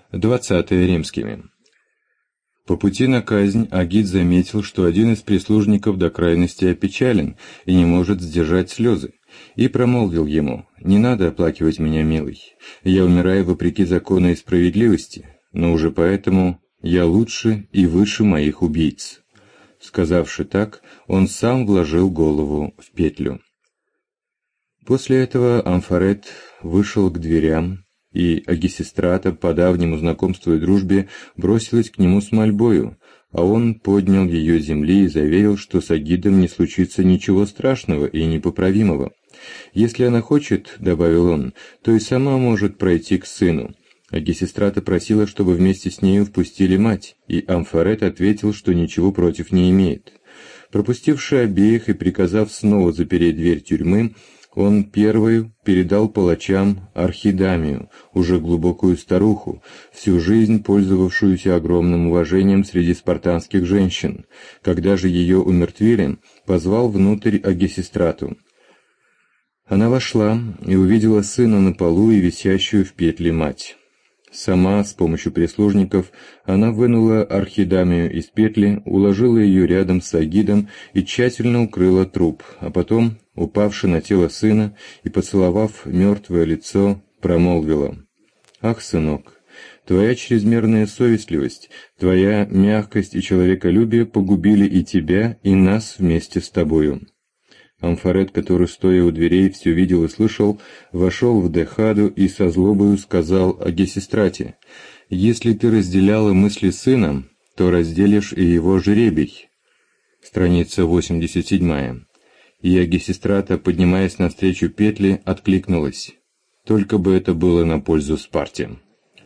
20 римскими. По пути на казнь Агит заметил, что один из прислужников до крайности опечален и не может сдержать слезы, и промолвил ему: «Не надо оплакивать меня, милый, я умираю вопреки закону и справедливости, но уже поэтому я лучше и выше моих убийц». Сказавши так, он сам вложил голову в петлю. После этого Амфарет вышел к дверям, и Агисистрата, по давнему знакомству и дружбе, бросилась к нему с мольбою, а он поднял ее с земли и заверил, что с Агидом не случится ничего страшного и непоправимого. «Если она хочет, — добавил он, — то и сама может пройти к сыну». Агисистрата просила, чтобы вместе с нею впустили мать, и Амфарет ответил, что ничего против не имеет. Пропустивши обеих и приказав снова запереть дверь тюрьмы, он первую передал палачам Архидамию, уже глубокую старуху, всю жизнь пользовавшуюся огромным уважением среди спартанских женщин. Когда же ее умертвили, позвал внутрь Агисистрату. Она вошла и увидела сына на полу и висящую в петле мать. Сама, с помощью прислужников, она вынула Архидамию из петли, уложила ее рядом с Агидом и тщательно укрыла труп, а потом, упавши на тело сына и поцеловав мертвое лицо, промолвила: «Ах, сынок, твоя чрезмерная совестливость, твоя мягкость и человеколюбие погубили и тебя, и нас вместе с тобою». Амфарет, который, стоя у дверей, все видел и слышал, вошел в Дехаду и со злобою сказал Агисистрате: «Если ты разделяла мысли сына, то разделишь и его жребий». Страница 87. И Агисистрата, поднимаясь навстречу петли, откликнулась: «Только бы это было на пользу Спарте».